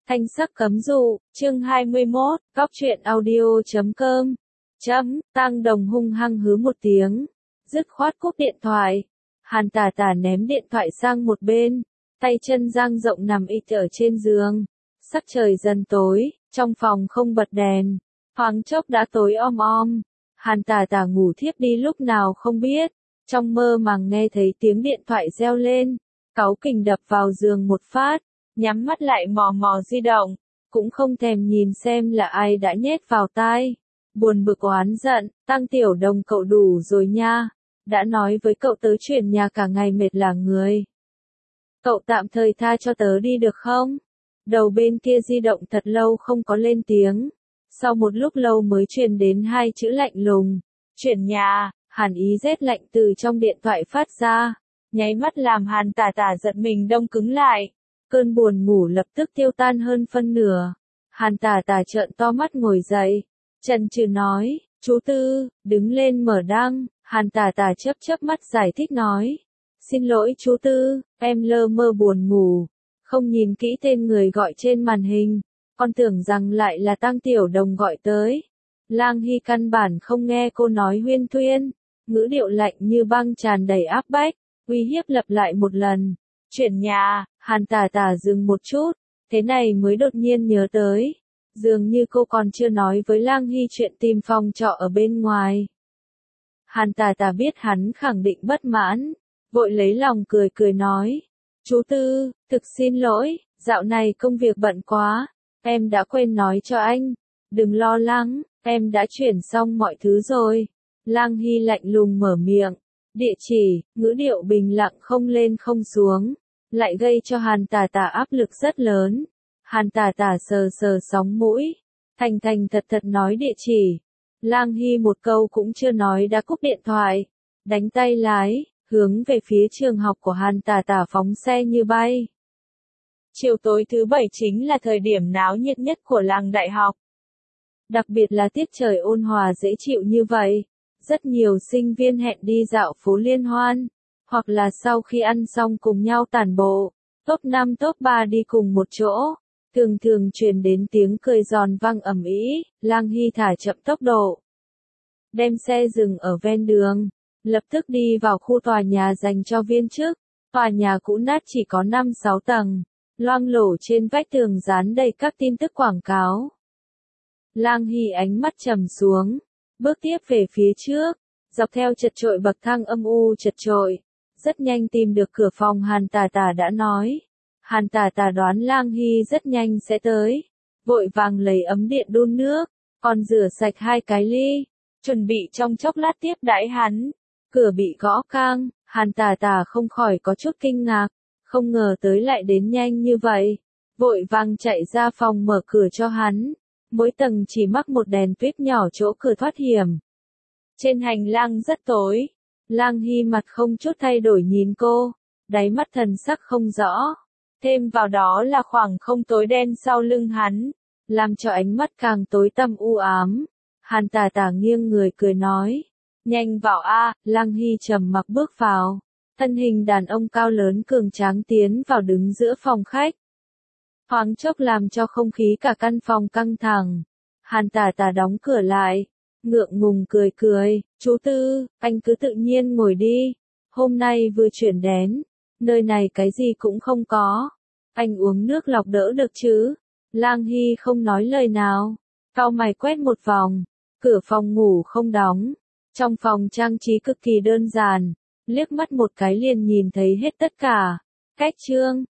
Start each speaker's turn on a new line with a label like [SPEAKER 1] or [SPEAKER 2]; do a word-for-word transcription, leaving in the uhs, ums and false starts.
[SPEAKER 1] Thanh sắc cấm dụ, chương hai mươi mốt, góc truyện audio chấm com. Chấm, Tang Đồng hung hăng hứ một tiếng, dứt khoát cúp điện thoại. Hàn Tả Tả ném điện thoại sang một bên, tay chân dang rộng nằm ịch ở trên giường. Sắc trời dần tối, trong phòng không bật đèn, thoáng chốc đã tối om om. Hàn Tả Tả ngủ thiếp đi lúc nào không biết, trong mơ màng nghe thấy tiếng điện thoại reo lên, cáu kỉnh đập vào giường một phát, nhắm mắt lại mò mò di động, cũng không thèm nhìn xem là ai đã nhét vào tai. Buồn bực oán giận, Tăng Tiểu Đồng cậu đủ rồi nha, đã nói với cậu tớ chuyển nhà cả ngày mệt là người. Cậu tạm thời tha cho tớ đi được không? Đầu bên kia di động thật lâu không có lên tiếng, sau một lúc lâu mới truyền đến hai chữ lạnh lùng, chuyển nhà. Hàn ý rét lạnh từ trong điện thoại phát ra, nháy mắt làm Hàn Tả Tả giật mình đông cứng lại. Cơn buồn ngủ lập tức tiêu tan hơn phân nửa. Hàn Tả Tả trợn to mắt ngồi dậy, chần chừ nói, chú Tư, đứng lên mở đăng. Hàn Tả Tả chớp chớp mắt giải thích nói, xin lỗi chú Tư, em lơ mơ buồn ngủ, không nhìn kỹ tên người gọi trên màn hình, con tưởng rằng lại là Tăng Tiểu Đồng gọi tới. Lang Hy căn bản không nghe cô nói huyên thuyên, ngữ điệu lạnh như băng tràn đầy áp bách, uy hiếp lặp lại một lần. Chuyển nhà. Hàn Tả Tả dừng một chút, thế này mới đột nhiên nhớ tới, dường như cô còn chưa nói với Lang Hy chuyện tìm phòng trọ ở bên ngoài. Hàn Tả Tả biết hắn khẳng định bất mãn, vội lấy lòng cười cười nói, chú Tư, thực xin lỗi, dạo này công việc bận quá, em đã quên nói cho anh, đừng lo lắng, em đã chuyển xong mọi thứ rồi. Lang Hy lạnh lùng mở miệng, địa chỉ, ngữ điệu bình lặng không lên không xuống, lại gây cho Hàn Tả Tả áp lực rất lớn. Hàn Tả Tả sờ sờ sóng mũi, thành thành thật thật nói địa chỉ. Lang Hy một câu cũng chưa nói đã cúp điện thoại, đánh tay lái, hướng về phía trường học của Hàn Tả Tả phóng xe như bay. Chiều tối thứ bảy chính là thời điểm náo nhiệt nhất của làng đại học. Đặc biệt là tiết trời ôn hòa dễ chịu như vậy, rất nhiều sinh viên hẹn đi dạo phố liên hoan, hoặc là sau khi ăn xong cùng nhau tản bộ, top năm top ba đi cùng một chỗ, thường thường truyền đến tiếng cười giòn vang ầm ĩ. Lang Hy thả chậm tốc độ, đem xe dừng ở ven đường, lập tức đi vào khu tòa nhà dành cho viên chức. Tòa nhà cũ nát chỉ có năm sáu tầng, loang lổ trên vách tường dán đầy các tin tức quảng cáo. Lang Hy ánh mắt trầm xuống, bước tiếp về phía trước, dọc theo chật chội bậc thang âm u chật chội, rất nhanh tìm được cửa phòng Hàn Tả Tả đã nói. Hàn Tả Tả đoán Lang Hy rất nhanh sẽ tới, vội vàng lấy ấm điện đun nước, còn rửa sạch hai cái ly, chuẩn bị trong chốc lát tiếp đãi hắn. Cửa bị gõ kang, Hàn Tả Tả không khỏi có chút kinh ngạc, không ngờ tới lại đến nhanh như vậy, vội vàng chạy ra phòng mở cửa cho hắn. Mỗi tầng chỉ mắc một đèn tuyết nhỏ chỗ cửa thoát hiểm. Trên hành lang rất tối, Lang Hy mặt không chút thay đổi nhìn cô, đáy mắt thần sắc không rõ. Thêm vào đó là khoảng không tối đen sau lưng hắn, làm cho ánh mắt càng tối tăm u ám. Hàn Tả Tả nghiêng người cười nói, nhanh vào a. Lang Hy trầm mặc bước vào, thân hình đàn ông cao lớn cường tráng tiến vào đứng giữa phòng khách. Thoáng chốc làm cho không khí cả căn phòng căng thẳng. Hàn Tả Tả đóng cửa lại, ngượng ngùng cười cười, chú Tư, anh cứ tự nhiên ngồi đi, hôm nay vừa chuyển đến, nơi này cái gì cũng không có, anh uống nước lọc đỡ được chứ. Lang Hy không nói lời nào, cau mày quét một vòng, cửa phòng ngủ không đóng, trong phòng trang trí cực kỳ đơn giản, liếc mắt một cái liền nhìn thấy hết tất cả. Cách chương,